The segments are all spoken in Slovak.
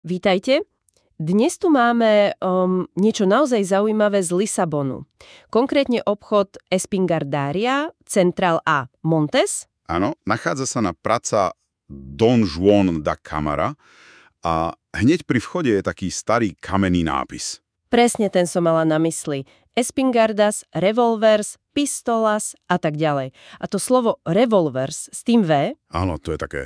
Vítajte. Dnes tu máme niečo naozaj zaujímavé z Lisabonu. Konkrétne obchod Espingardaria, Central A. Montes. Áno, nachádza sa na praca Don Juan da Câmara a hneď pri vchode je taký starý kamenný nápis. Presne ten som mala na mysli. Espingardas, revolvers, pistolas a tak ďalej. A to slovo revolvers s tým V? Áno, to je také,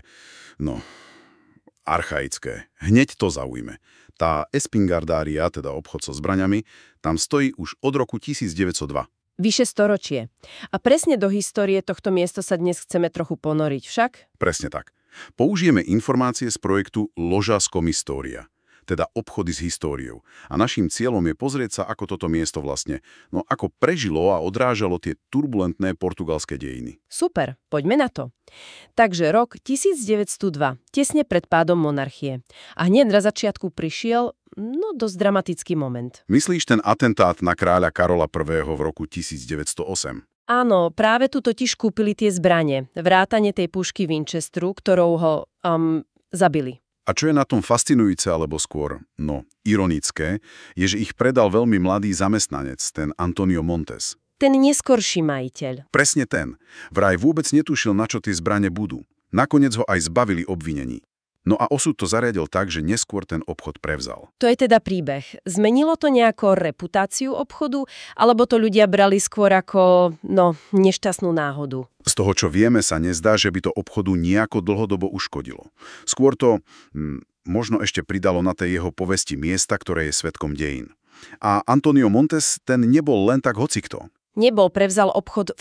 archaické. Hneď to zaujme. Tá Espingardaria, teda obchod so zbraňami, tam stojí už od roku 1902. Vyše storočie. A presne do histórie tohto miesta sa dnes chceme trochu ponoriť však? Presne tak. Použijeme informácie z projektu Ložas com História, teda obchody s históriou. A naším cieľom je pozrieť sa, ako toto miesto vlastne, ako prežilo a odrážalo tie turbulentné portugalské dejiny. Super, poďme na to. Takže rok 1902, tesne pred pádom monarchie. A hneď na začiatku prišiel, dosť dramatický moment. Myslíš ten atentát na kráľa Karola I. v roku 1908? Áno, práve tu totiž kúpili tie zbrane, vrátane tej pušky Winchesteru, ktorou ho zabili. A čo je na tom fascinujúce, alebo skôr, ironické, je, že ich predal veľmi mladý zamestnanec, ten Antonio Montes. Ten neskorší majiteľ. Presne ten. Vraj vôbec netušil, na čo tie zbrane budú. Nakoniec ho aj zbavili obvinení. No a osud to zariadil tak, že neskôr ten obchod prevzal. To je teda príbeh. Zmenilo to nejako reputáciu obchodu, alebo to ľudia brali skôr ako, nešťastnú náhodu? Z toho, čo vieme, sa nezdá, že by to obchodu nejako dlhodobo uškodilo. Skôr to možno ešte pridalo na tej jeho povesti miesta, ktoré je svedkom dejín. A Antonio Montes, ten nebol len tak hocikto. Nebol, prevzal obchod v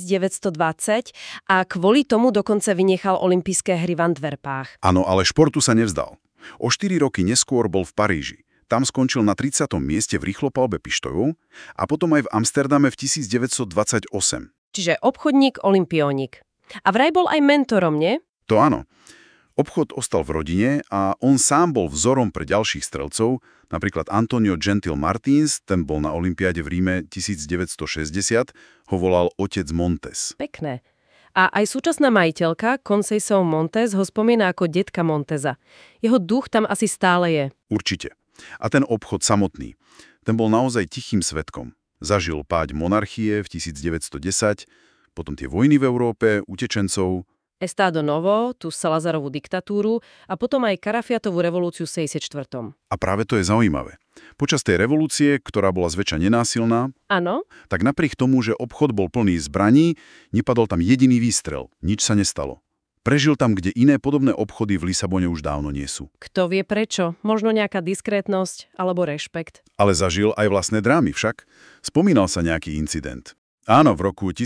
1920 a kvôli tomu dokonca vynechal olympijské hry v Antwerpách. Áno, ale športu sa nevzdal. O 4 roky neskôr bol v Paríži. Tam skončil na 30. mieste v rýchlopalbe pištojov a potom aj v Amsterdame v 1928. Čiže obchodník, olympiónik. A vraj bol aj mentorom, nie? To áno. Obchod ostal v rodine a on sám bol vzorom pre ďalších strelcov, napríklad Antonio Gentil Martins, ten bol na olympiáde v Ríme 1960, ho volal otec Montes. Pekné. A aj súčasná majiteľka, Conceição Montes, ho spomína ako detka Montesa. Jeho duch tam asi stále je. Určite. A ten obchod samotný, ten bol naozaj tichým svedkom. Zažil páď monarchie v 1910, potom tie vojny v Európe, utečencov, Estado Novo, tú Salazarovú diktatúru a potom aj Karafiatovú revolúciu v 64. A práve to je zaujímavé. Počas tej revolúcie, ktorá bola zväčša nenásilná, áno, tak napriek tomu, že obchod bol plný zbraní, nepadol tam jediný výstrel, nič sa nestalo. Prežil tam, kde iné podobné obchody v Lisabone už dávno nie sú. Kto vie prečo? Možno nejaká diskrétnosť alebo rešpekt. Ale zažil aj vlastné drámy však. Spomínal sa nejaký incident. Áno, v roku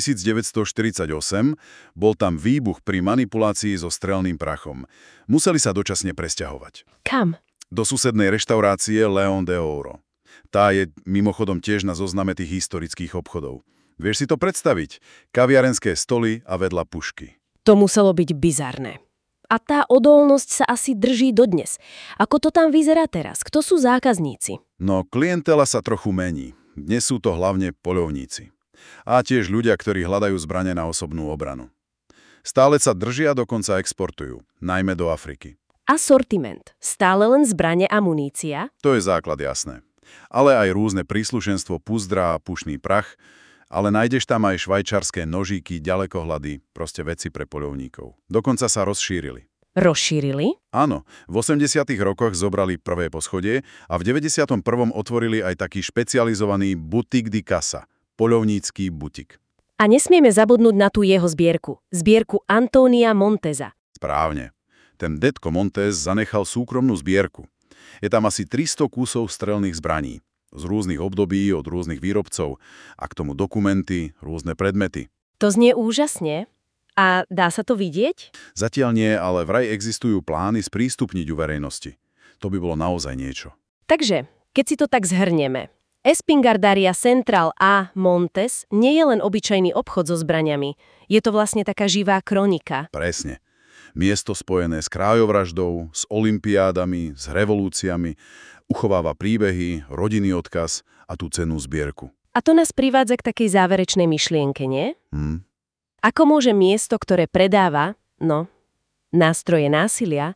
1948 bol tam výbuch pri manipulácii so strelným prachom. Museli sa dočasne presťahovať. Kam? Do susednej reštaurácie León de Ouro. Tá je mimochodom tiež na zozname tých historických obchodov. Vieš si to predstaviť? Kaviarenské stoly a vedľa pušky. To muselo byť bizarné. A tá odolnosť sa asi drží dodnes. Ako to tam vyzerá teraz? Kto sú zákazníci? Klientela sa trochu mení. Dnes sú to hlavne poľovníci. A tiež ľudia, ktorí hľadajú zbrane na osobnú obranu. Stále sa držia, dokonca exportujú, najmä do Afriky. Asortiment. Stále len zbrane a munícia? To je základ, jasné. Ale aj rôzne príslušenstvo puzdra a pušný prach, ale nájdeš tam aj švajčiarske nožíky, ďalekohľady, proste veci pre poľovníkov. Dokonca sa rozšírili. Rozšírili? Áno, v 80. rokoch zobrali prvé poschodie a v 91. otvorili aj taký špecializovaný boutique de casa, poľovnícky butik. A nesmieme zabudnúť na tú jeho zbierku. Zbierku Antónia Montesa. Správne. Ten detko Montes zanechal súkromnú zbierku. Je tam asi 300 kusov strelných zbraní. Z rôznych období, od rôznych výrobcov. A k tomu dokumenty, rôzne predmety. To znie úžasne. A dá sa to vidieť? Zatiaľ nie, ale vraj existujú plány sprístupniť u verejnosti. To by bolo naozaj niečo. Takže, keď si to tak zhrnieme. Espingardaria Central A. Montes nie je len obyčajný obchod so zbraňami. Je to vlastne taká živá kronika. Presne. Miesto spojené s kráľovraždou, s olympiádami, s revolúciami, uchováva príbehy, rodinný odkaz a tú cennú zbierku. A to nás privádza k takej záverečnej myšlienke, nie? Ako môže miesto, ktoré predáva, nástroje násilia,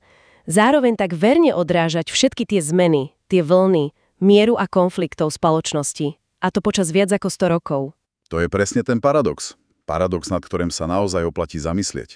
Zároveň tak verne odrážať všetky tie zmeny, tie vlny, mieru a konfliktov spoločnosti. A to počas viac ako 100 rokov. To je presne ten paradox. Paradox, nad ktorým sa naozaj oplatí zamyslieť.